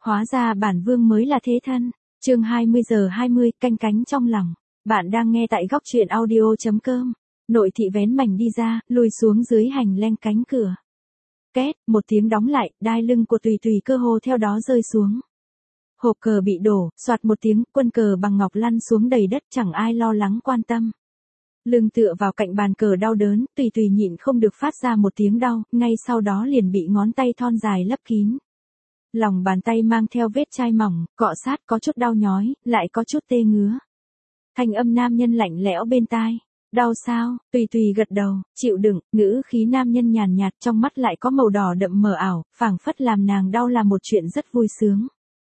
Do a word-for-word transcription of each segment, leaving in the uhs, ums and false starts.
Hóa ra bản vương mới là thế thân. Chương hai mươi giờ hai mươi, canh cánh trong lòng. Bạn đang nghe tại góc truyện audio.com. Nội thị vén mảnh đi ra, lùi xuống dưới hành lang cánh cửa. Két, một tiếng đóng lại, đai lưng của Tùy Tùy cơ hồ theo đó rơi xuống. Hộp cờ bị đổ, soạt một tiếng, quân cờ bằng ngọc lăn xuống đầy đất, chẳng ai lo lắng quan tâm. Lưng tựa vào cạnh bàn cờ đau đớn, Tùy Tùy nhịn không được phát ra một tiếng đau, ngay sau đó liền bị ngón tay thon dài lấp kín. Lòng bàn tay mang theo vết chai mỏng, cọ sát có chút đau nhói, lại có chút tê ngứa. Thanh âm nam nhân lạnh lẽo bên tai. Đau sao? Tùy Tùy gật đầu, chịu đựng, ngữ khí nam nhân nhàn nhạt, trong mắt lại có màu đỏ đậm mờ ảo, phảng phất làm nàng đau là một chuyện rất vui sướng.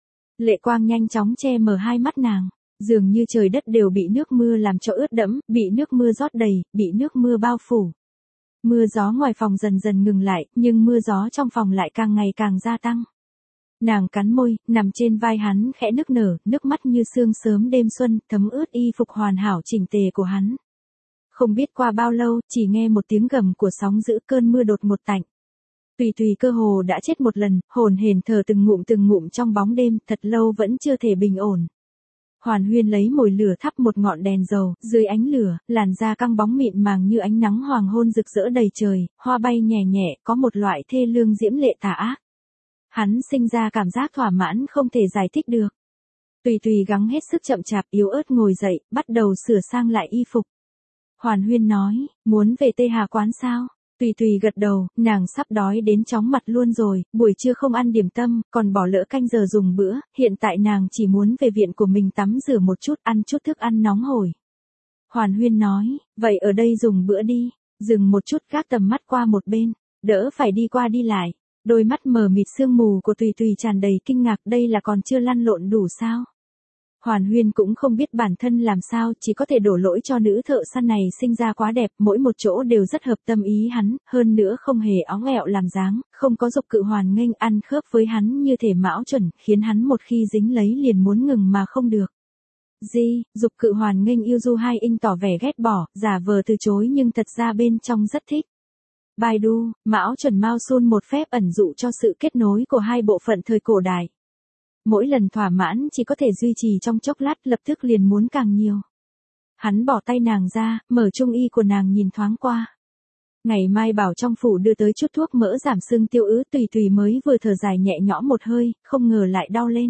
Lệ quang nhanh chóng che mờ hai mắt nàng, dường như trời đất đều bị nước mưa làm cho ướt đẫm, bị nước mưa rót đầy, bị nước mưa bao phủ. Mưa gió ngoài phòng dần dần ngừng lại, nhưng mưa gió trong phòng lại càng ngày càng gia tăng. Nàng cắn môi, nằm trên vai hắn khẽ nức nở, nước mắt như sương sớm đêm xuân, thấm ướt y phục hoàn hảo chỉnh tề của hắn. Không biết qua bao lâu, chỉ nghe một tiếng gầm của sóng dữ, cơn mưa đột ngột tạnh. Tùy Tùy cơ hồ đã chết một lần, hồn hển thở từng ngụm từng ngụm trong bóng đêm, thật lâu vẫn chưa thể bình ổn. Hoàn Huyên lấy mồi lửa thắp một ngọn đèn dầu, dưới ánh lửa, làn da căng bóng mịn màng như ánh nắng hoàng hôn rực rỡ đầy trời, hoa bay nhẹ nhẹ, có một loại thê lương diễm lệ tà ác. Hắn sinh ra cảm giác thỏa mãn không thể giải thích được. Tùy Tùy gắng hết sức chậm chạp yếu ớt ngồi dậy, bắt đầu sửa sang lại y phục. Hoàn Huyên nói, muốn về Tê Hà quán sao? Tùy Tùy gật đầu, nàng sắp đói đến chóng mặt luôn rồi, buổi trưa không ăn điểm tâm, còn bỏ lỡ canh giờ dùng bữa, hiện tại nàng chỉ muốn về viện của mình tắm rửa một chút, ăn chút thức ăn nóng hổi. Hoàn Huyên nói, vậy ở đây dùng bữa đi, dừng một chút gác tầm mắt qua một bên, đỡ phải đi qua đi lại. Đôi mắt mờ mịt sương mù của Tùy Tùy tràn đầy kinh ngạc, đây là còn chưa lăn lộn đủ sao? Hoàn Huyên cũng không biết bản thân làm sao, chỉ có thể đổ lỗi cho nữ thợ săn này sinh ra quá đẹp, mỗi một chỗ đều rất hợp tâm ý hắn, hơn nữa không hề óng ẹo làm dáng, không có dục cự hoàn nghênh, ăn khớp với hắn như thể mão chuẩn, khiến hắn một khi dính lấy liền muốn ngừng mà không được. Di, dục cự hoàn nghênh yêu du hai inch tỏ vẻ ghét bỏ, giả vờ từ chối nhưng thật ra bên trong rất thích. Baidu, mão chuẩn Mao Sun một phép ẩn dụ cho sự kết nối của hai bộ phận thời cổ đại. Mỗi lần thỏa mãn chỉ có thể duy trì trong chốc lát, lập tức liền muốn càng nhiều. Hắn bỏ tay nàng ra, mở trung y của nàng nhìn thoáng qua. Ngày mai bảo trong phủ đưa tới chút thuốc mỡ giảm sưng tiêu ứ, Tùy Tùy mới vừa thở dài nhẹ nhõm một hơi, không ngờ lại đau lên.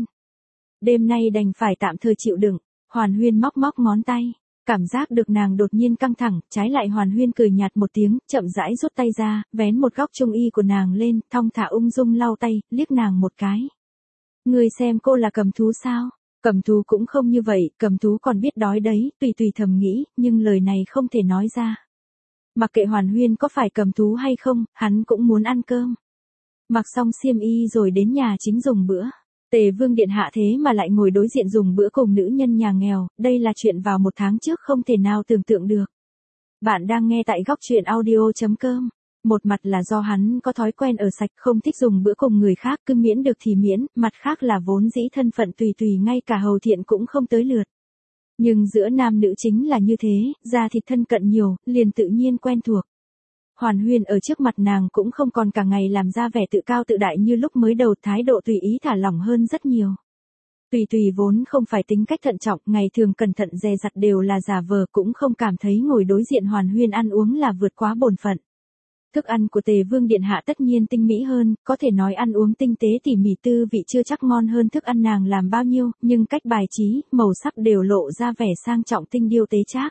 Đêm nay đành phải tạm thời chịu đựng. Hoàn Huyên móc móc ngón tay. Cảm giác được nàng đột nhiên căng thẳng, trái lại Hoàn Huyên cười nhạt một tiếng, chậm rãi rút tay ra, vén một góc trung y của nàng lên, thong thả ung dung lau tay, liếc nàng một cái. Ngươi xem cô là cầm thú sao? Cầm thú cũng không như vậy, cầm thú còn biết đói đấy, Tùy Tùy thầm nghĩ, nhưng lời này không thể nói ra. Mặc kệ Hoàn Huyên có phải cầm thú hay không, hắn cũng muốn ăn cơm. Mặc xong xiêm y rồi đến nhà chính dùng bữa. Tề Vương điện hạ thế mà lại ngồi đối diện dùng bữa cùng nữ nhân nhà nghèo, đây là chuyện vào một tháng trước không thể nào tưởng tượng được. Bạn đang nghe tại góc truyện audio.com. Một mặt là do hắn có thói quen ở sạch, không thích dùng bữa cùng người khác, cứ miễn được thì miễn, mặt khác là vốn dĩ thân phận Tùy Tùy ngay cả hầu thiện cũng không tới lượt. Nhưng giữa nam nữ chính là như thế, da thịt thân cận nhiều, liền tự nhiên quen thuộc. Hoàn Huyên ở trước mặt nàng cũng không còn cả ngày làm ra vẻ tự cao tự đại như lúc mới đầu, thái độ tùy ý thả lỏng hơn rất nhiều. Tùy Tùy vốn không phải tính cách thận trọng, ngày thường cẩn thận dè dặt đều là giả vờ, cũng không cảm thấy ngồi đối diện Hoàn Huyên ăn uống là vượt quá bổn phận. Thức ăn của Tề Vương điện hạ tất nhiên tinh mỹ hơn, có thể nói ăn uống tinh tế tỉ mỉ, tư vị chưa chắc ngon hơn thức ăn nàng làm bao nhiêu, nhưng cách bài trí, màu sắc đều lộ ra vẻ sang trọng tinh điêu tế trác.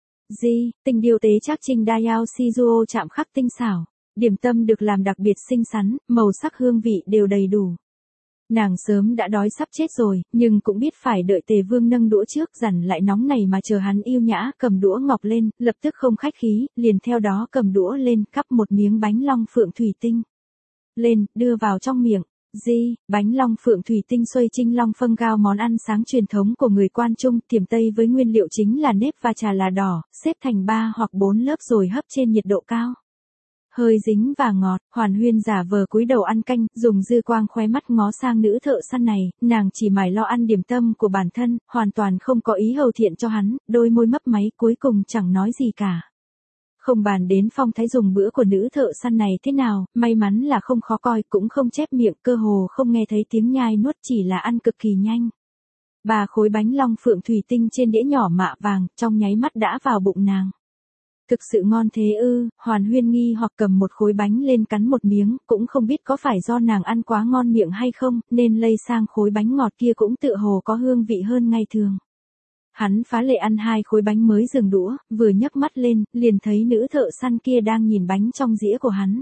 Di, tinh điêu tế trác Trinh Dayao Shizuo chạm khắc tinh xảo, điểm tâm được làm đặc biệt xinh xắn, màu sắc hương vị đều đầy đủ. Nàng sớm đã đói sắp chết rồi, nhưng cũng biết phải đợi Tề Vương nâng đũa trước, dằn lại nóng này mà chờ hắn yêu nhã, cầm đũa ngọc lên, lập tức không khách khí, liền theo đó cầm đũa lên, cắp một miếng bánh long phượng thủy tinh lên, đưa vào trong miệng. Di, bánh long phượng thủy tinh xoay trinh long phân gao, món ăn sáng truyền thống của người Quan Trung, tiềm Tây với nguyên liệu chính là nếp và trà là đỏ, xếp thành ba hoặc bốn lớp rồi hấp trên nhiệt độ cao. Hơi dính và ngọt, Hoàn Huyên giả vờ cúi đầu ăn canh, dùng dư quang khóe mắt ngó sang nữ thợ săn này, nàng chỉ mải lo ăn điểm tâm của bản thân, hoàn toàn không có ý hầu thiện cho hắn, đôi môi mấp máy cuối cùng chẳng nói gì cả. Không bàn đến phong thái dùng bữa của nữ thợ săn này thế nào, may mắn là không khó coi cũng không chép miệng, cơ hồ không nghe thấy tiếng nhai nuốt, chỉ là ăn cực kỳ nhanh. Ba khối bánh long phượng thủy tinh trên đĩa nhỏ mạ vàng, trong nháy mắt đã vào bụng nàng. Thực sự ngon thế ư? Hoàn Huyên nghi hoặc cầm một khối bánh lên cắn một miếng, cũng không biết có phải do nàng ăn quá ngon miệng hay không, nên lây sang khối bánh ngọt kia cũng tựa hồ có hương vị hơn ngày thường. Hắn phá lệ ăn hai khối bánh mới dừng đũa, vừa nhấc mắt lên, liền thấy nữ thợ săn kia đang nhìn bánh trong dĩa của hắn.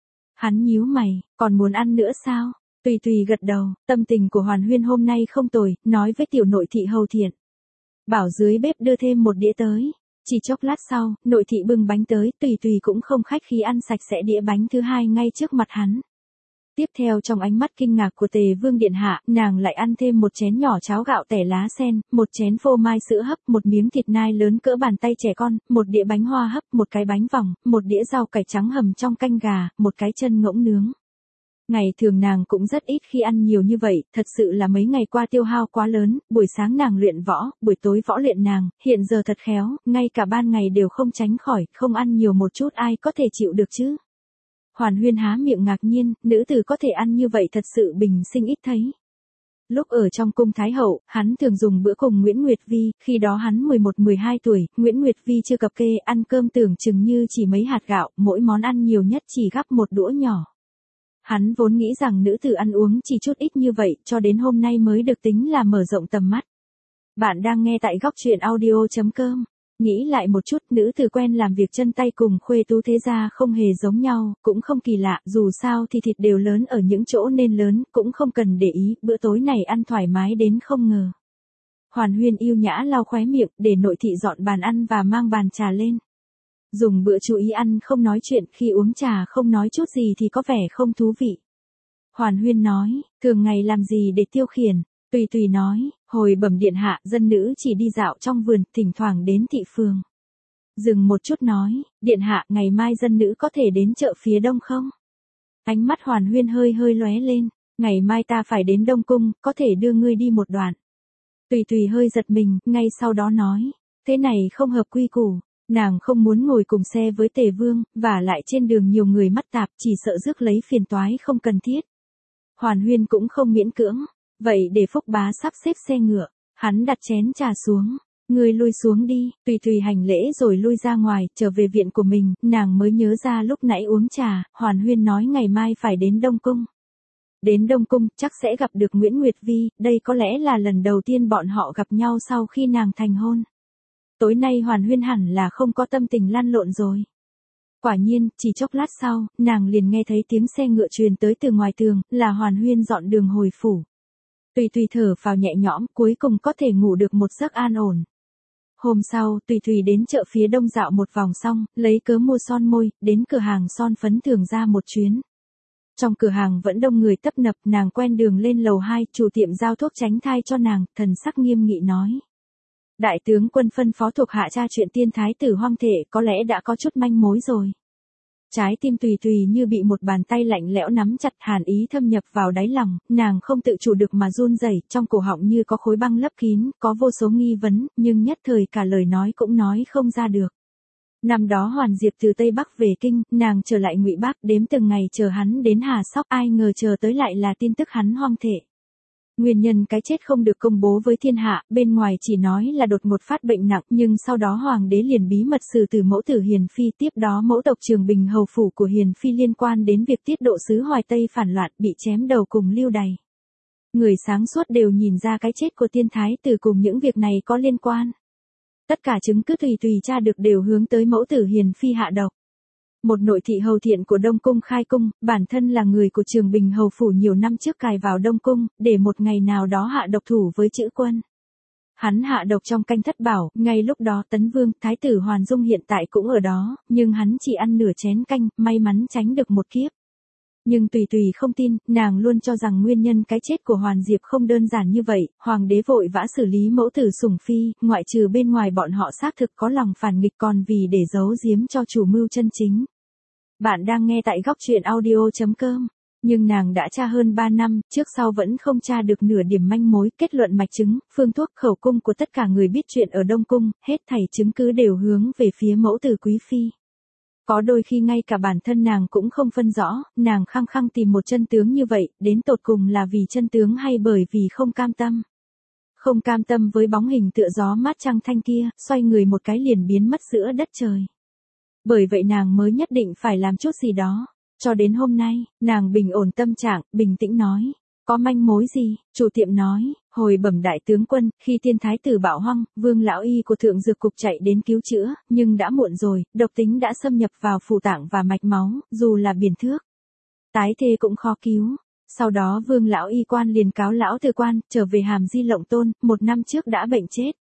Hắn nhíu mày, còn muốn ăn nữa sao? Tùy Tùy gật đầu, tâm tình của Hoàn Huyên hôm nay không tồi, nói với tiểu nội thị hầu thiện. Bảo dưới bếp đưa thêm một đĩa tới. Chỉ chốc lát sau, nội thị bưng bánh tới, Tùy Tùy cũng không khách khí ăn sạch sẽ đĩa bánh thứ hai ngay trước mặt hắn. Tiếp theo trong ánh mắt kinh ngạc của Tề Vương điện hạ, nàng lại ăn thêm một chén nhỏ cháo gạo tẻ lá sen, một chén phô mai sữa hấp, một miếng thịt nai lớn cỡ bàn tay trẻ con, một đĩa bánh hoa hấp, một cái bánh vòng, một đĩa rau cải trắng hầm trong canh gà, một cái chân ngỗng nướng. Ngày thường nàng cũng rất ít khi ăn nhiều như vậy, thật sự là mấy ngày qua tiêu hao quá lớn, buổi sáng nàng luyện võ, buổi tối võ luyện nàng, hiện giờ thật khéo, ngay cả ban ngày đều không tránh khỏi, không ăn nhiều một chút ai có thể chịu được chứ. Hoàn Huyên há miệng ngạc nhiên, nữ tử có thể ăn như vậy thật sự bình sinh ít thấy. Lúc ở trong cung Thái Hậu, hắn thường dùng bữa cùng Nguyễn Nguyệt Vi, khi đó hắn mười một mười hai tuổi, Nguyễn Nguyệt Vi chưa cập kê, ăn cơm tưởng chừng như chỉ mấy hạt gạo, mỗi món ăn nhiều nhất chỉ gắp một đũa nhỏ. Hắn vốn nghĩ rằng nữ tử ăn uống chỉ chút ít như vậy, cho đến hôm nay mới được tính là mở rộng tầm mắt. Bạn đang nghe tại góc truyện audio chấm com. Nghĩ lại một chút, nữ tử quen làm việc chân tay cùng khuê tú thế gia không hề giống nhau, cũng không kỳ lạ, dù sao thì thịt đều lớn ở những chỗ nên lớn, cũng không cần để ý, bữa tối này ăn thoải mái đến không ngờ. Hoàn Huyên yêu nhã lau khóe miệng, để nội thị dọn bàn ăn và mang bàn trà lên. Dùng bữa chú ý ăn không nói chuyện, khi uống trà không nói chút gì thì có vẻ không thú vị. Hoàn Huyên nói, thường ngày làm gì để tiêu khiển? Tùy Tùy nói, hồi bẩm điện hạ, dân nữ chỉ đi dạo trong vườn, thỉnh thoảng đến thị phường. Dừng một chút nói, điện hạ, ngày mai dân nữ có thể đến chợ phía đông không? Ánh mắt Hoàn Huyên hơi hơi lóe lên, ngày mai ta phải đến Đông Cung, có thể đưa ngươi đi một đoạn. Tùy Tùy hơi giật mình, ngay sau đó nói, thế này không hợp quy củ. Nàng không muốn ngồi cùng xe với Tề Vương, và lại trên đường nhiều người mắt tạp, chỉ sợ rước lấy phiền toái không cần thiết. Hoàn Huyên cũng không miễn cưỡng, vậy để Phúc bá sắp xếp xe ngựa, hắn đặt chén trà xuống, ngươi lui xuống đi, Tùy Tùy hành lễ rồi lui ra ngoài, trở về viện của mình, nàng mới nhớ ra lúc nãy uống trà, Hoàn Huyên nói ngày mai phải đến Đông Cung. Đến Đông Cung, chắc sẽ gặp được Nguyễn Nguyệt Vi, đây có lẽ là lần đầu tiên bọn họ gặp nhau sau khi nàng thành hôn. Tối nay Hoàn Huyên hẳn là không có tâm tình lăn lộn rồi. Quả nhiên, chỉ chốc lát sau, nàng liền nghe thấy tiếng xe ngựa truyền tới từ ngoài tường, là Hoàn Huyên dọn đường hồi phủ. Tùy Tùy thở phào nhẹ nhõm, cuối cùng có thể ngủ được một giấc an ổn. Hôm sau, Tùy Tùy đến chợ phía đông dạo một vòng xong, lấy cớ mua son môi, đến cửa hàng son phấn thường ra một chuyến. Trong cửa hàng vẫn đông người tấp nập, nàng quen đường lên lầu hai, chủ tiệm giao thuốc tránh thai cho nàng, thần sắc nghiêm nghị nói. Đại tướng quân phân phó thuộc hạ tra chuyện tiên thái tử hoang thể, có lẽ đã có chút manh mối rồi. Trái tim Tùy Tùy như bị một bàn tay lạnh lẽo nắm chặt, hàn ý thâm nhập vào đáy lòng, nàng không tự chủ được mà run rẩy, trong cổ họng như có khối băng lấp kín, có vô số nghi vấn, nhưng nhất thời cả lời nói cũng nói không ra được. Năm đó Hoàn Diệp từ Tây Bắc về kinh, nàng trở lại Ngụy Bắc, đếm từng ngày chờ hắn đến Hà Sóc, ai ngờ chờ tới lại là tin tức hắn hoang thể. Nguyên nhân cái chết không được công bố với thiên hạ, bên ngoài chỉ nói là đột ngột phát bệnh nặng, nhưng sau đó hoàng đế liền bí mật xử tử mẫu tử Hiền Phi, tiếp đó mẫu tộc Trường Bình hầu phủ của Hiền Phi liên quan đến việc tiết độ sứ Hoài Tây phản loạn, bị chém đầu cùng lưu đày. Người sáng suốt đều nhìn ra cái chết của tiên thái tử cùng những việc này có liên quan. Tất cả chứng cứ Tùy Tùy tra được đều hướng tới mẫu tử Hiền Phi hạ độc. Một nội thị hầu thiện của Đông Cung khai cung, bản thân là người của Trường Bình hầu phủ nhiều năm trước cài vào Đông Cung, để một ngày nào đó hạ độc thủ với chữ quân. Hắn hạ độc trong canh thất bảo, ngay lúc đó Tấn Vương, Thái tử Hoàn Dung hiện tại cũng ở đó, nhưng hắn chỉ ăn nửa chén canh, may mắn tránh được một kiếp. Nhưng Tùy Tùy không tin, nàng luôn cho rằng nguyên nhân cái chết của Hoàn Diệp không đơn giản như vậy, hoàng đế vội vã xử lý mẫu tử Sủng Phi, ngoại trừ bên ngoài bọn họ xác thực có lòng phản nghịch còn vì để giấu giếm cho chủ mưu chân chính. Bạn đang nghe tại góc truyện audio chấm com. Nhưng nàng đã tra hơn ba năm, trước sau vẫn không tra được nửa điểm manh mối, kết luận mạch chứng, phương thuốc khẩu cung của tất cả người biết chuyện ở Đông Cung, hết thảy chứng cứ đều hướng về phía mẫu tử Quý Phi. Có đôi khi ngay cả bản thân nàng cũng không phân rõ, nàng khăng khăng tìm một chân tướng như vậy, đến tột cùng là vì chân tướng hay bởi vì không cam tâm. Không cam tâm với bóng hình tựa gió mát trăng thanh kia, xoay người một cái liền biến mất giữa đất trời. Bởi vậy nàng mới nhất định phải làm chút gì đó. Cho đến hôm nay, nàng bình ổn tâm trạng, bình tĩnh nói. Có manh mối gì? Chủ tiệm nói, hồi bẩm đại tướng quân, khi tiên thái tử bạo hoang, Vương lão y của thượng dược cục chạy đến cứu chữa, nhưng đã muộn rồi, độc tính đã xâm nhập vào phủ tạng và mạch máu, dù là biển thước. Tái thê cũng khó cứu. Sau đó Vương lão y quan liền cáo lão từ quan, trở về Hàm Di Lộng Tôn, một năm trước đã bệnh chết.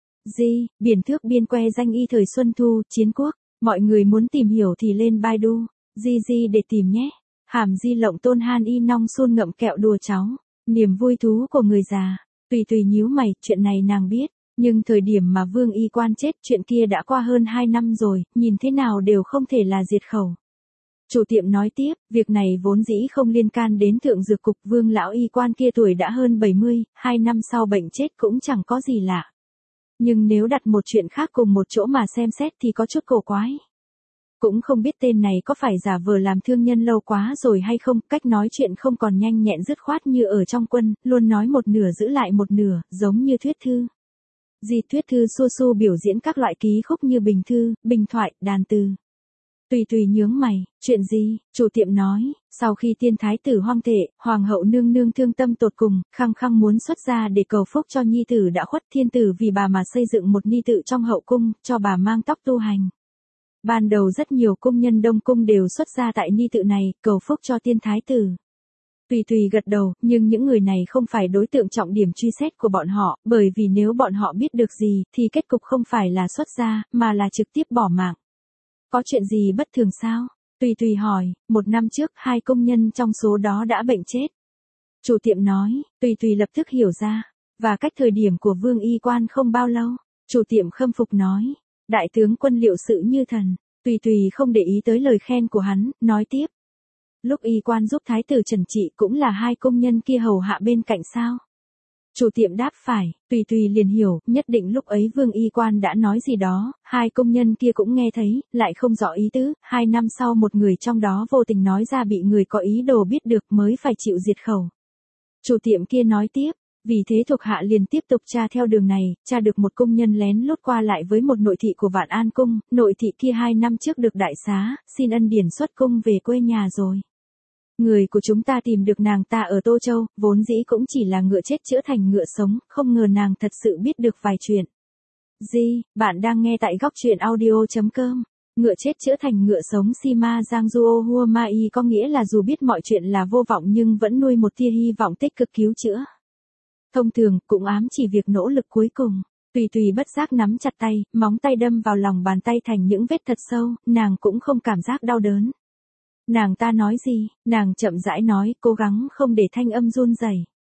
Di, biển thước biên que danh y thời Xuân Thu, chiến quốc, mọi người muốn tìm hiểu thì lên Baidu, Di Di để tìm nhé. Hàm Di Lộng Tôn han y nong sun ngậm kẹo đùa cháu, niềm vui thú của người già. Tùy tùy nhíu mày, chuyện này nàng biết, nhưng thời điểm mà Vương y quan chết chuyện kia đã qua hơn hai năm rồi, nhìn thế nào đều không thể là diệt khẩu. Chủ tiệm nói tiếp, việc này vốn dĩ không liên can đến thượng dược cục, Vương lão y quan kia tuổi đã hơn bảy mươi, hai năm sau bệnh chết cũng chẳng có gì lạ. Nhưng nếu đặt một chuyện khác cùng một chỗ mà xem xét thì có chút cổ quái. Cũng không biết tên này có phải giả vờ làm thương nhân lâu quá rồi hay không, cách nói chuyện không còn nhanh nhẹn dứt khoát như ở trong quân, luôn nói một nửa giữ lại một nửa, giống như thuyết thư. Di thuyết thư xua xu biểu diễn các loại ký khúc như bình thư, bình thoại, đàn từ. Tùy tùy nhướng mày, chuyện gì? Chủ tiệm nói, sau khi tiên thái tử hoang thể, hoàng hậu nương nương thương tâm tột cùng, khăng khăng muốn xuất gia để cầu phúc cho nhi tử đã khuất, thiên tử vì bà mà xây dựng một ni tự trong hậu cung, cho bà mang tóc tu hành. Ban đầu rất nhiều cung nhân đông cung đều xuất gia tại ni tự này, cầu phúc cho tiên thái tử. Tùy tùy gật đầu, nhưng những người này không phải đối tượng trọng điểm truy xét của bọn họ, bởi vì nếu bọn họ biết được gì, thì kết cục không phải là xuất gia, mà là trực tiếp bỏ mạng. Có chuyện gì bất thường sao? Tùy tùy hỏi, một năm trước hai công nhân trong số đó đã bệnh chết. Chủ tiệm nói, tùy tùy lập tức hiểu ra, và cách thời điểm của Vương y quan không bao lâu. Chủ tiệm khâm phục nói, đại tướng quân liệu sự như thần. Tùy tùy không để ý tới lời khen của hắn, nói tiếp. Lúc y quan giúp thái tử trần trị cũng là hai công nhân kia hầu hạ bên cạnh sao? Chủ tiệm đáp phải, tùy tùy liền hiểu, nhất định lúc ấy Vương y quan đã nói gì đó, hai công nhân kia cũng nghe thấy, lại không rõ ý tứ, hai năm sau một người trong đó vô tình nói ra bị người có ý đồ biết được mới phải chịu diệt khẩu. Chủ tiệm kia nói tiếp, vì thế thuộc hạ liền tiếp tục tra theo đường này, tra được một công nhân lén lút qua lại với một nội thị của Vạn An Cung, nội thị kia hai năm trước được đại xá, xin ân điển xuất cung về quê nhà rồi. Người của chúng ta tìm được nàng ta ở Tô Châu, vốn dĩ cũng chỉ là ngựa chết chữa thành ngựa sống, không ngờ nàng thật sự biết được vài chuyện. Di, bạn đang nghe tại góc truyện audio chấm com. Ngựa chết chữa thành ngựa sống Sima Giang Duo Hua Mai có nghĩa là dù biết mọi chuyện là vô vọng nhưng vẫn nuôi một tia hy vọng tích cực cứu chữa. Thông thường, cũng ám chỉ việc nỗ lực cuối cùng. Tùy tùy bất giác nắm chặt tay, móng tay đâm vào lòng bàn tay thành những vết thật sâu, nàng cũng không cảm giác đau đớn. Nàng ta nói gì? Nàng chậm rãi nói, cố gắng không để thanh âm run rẩy.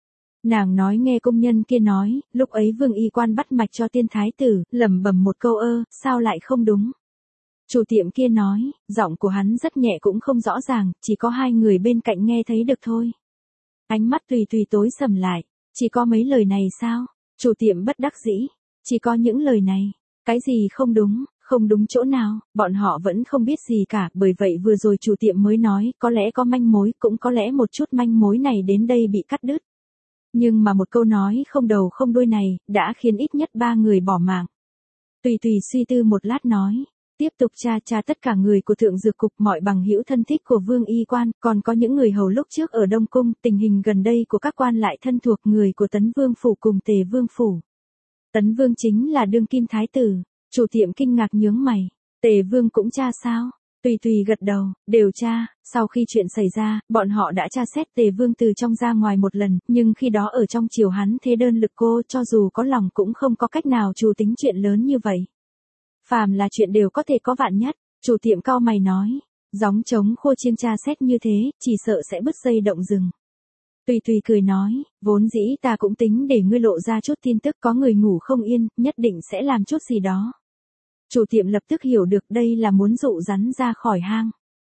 Nàng nói nghe công nhân kia nói, lúc ấy Vương y quan bắt mạch cho tiên thái tử, lẩm bẩm một câu ơ, sao lại không đúng? Chủ tiệm kia nói, giọng của hắn rất nhẹ cũng không rõ ràng, chỉ có hai người bên cạnh nghe thấy được thôi. Ánh mắt tùy tùy tối sầm lại, chỉ có mấy lời này sao? Chủ tiệm bất đắc dĩ, chỉ có những lời này, cái gì không đúng? Không đúng chỗ nào, bọn họ vẫn không biết gì cả, bởi vậy vừa rồi chủ tiệm mới nói, có lẽ có manh mối, cũng có lẽ một chút manh mối này đến đây bị cắt đứt. Nhưng mà một câu nói không đầu không đuôi này, đã khiến ít nhất ba người bỏ mạng. Tùy tùy suy tư một lát nói, tiếp tục tra tra tất cả người của thượng dược cục, mọi bằng hữu thân thích của Vương y quan, còn có những người hầu lúc trước ở Đông Cung, tình hình gần đây của các quan lại thân thuộc người của Tấn Vương Phủ cùng Tề Vương Phủ. Tấn Vương chính là đương kim thái tử. Chủ tiệm kinh ngạc nhướng mày, Tề Vương cũng tra sao? Tùy tùy gật đầu, đều tra, sau khi chuyện xảy ra, bọn họ đã tra xét Tề Vương từ trong ra ngoài một lần, nhưng khi đó ở trong triều hắn thế đơn lực cô, cho dù có lòng cũng không có cách nào chủ tính chuyện lớn như vậy. Phàm là chuyện đều có thể có vạn nhất, chủ tiệm cau mày nói, gióng trống khô chiêng tra xét như thế, chỉ sợ sẽ bứt dây động rừng. Tùy tùy cười nói, vốn dĩ ta cũng tính để ngươi lộ ra chút tin tức, có người ngủ không yên, nhất định sẽ làm chút gì đó. Chủ tiệm lập tức hiểu được đây là muốn dụ rắn ra khỏi hang.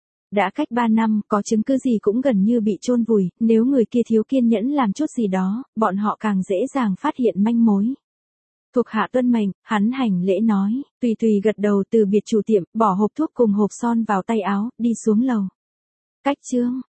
Đã cách ba năm, có chứng cứ gì cũng gần như bị chôn vùi, nếu người kia thiếu kiên nhẫn làm chút gì đó, bọn họ càng dễ dàng phát hiện manh mối. Thuộc hạ tuân mệnh, hắn hành lễ nói, tùy tùy gật đầu từ biệt chủ tiệm, bỏ hộp thuốc cùng hộp son vào tay áo, đi xuống lầu. Cách chương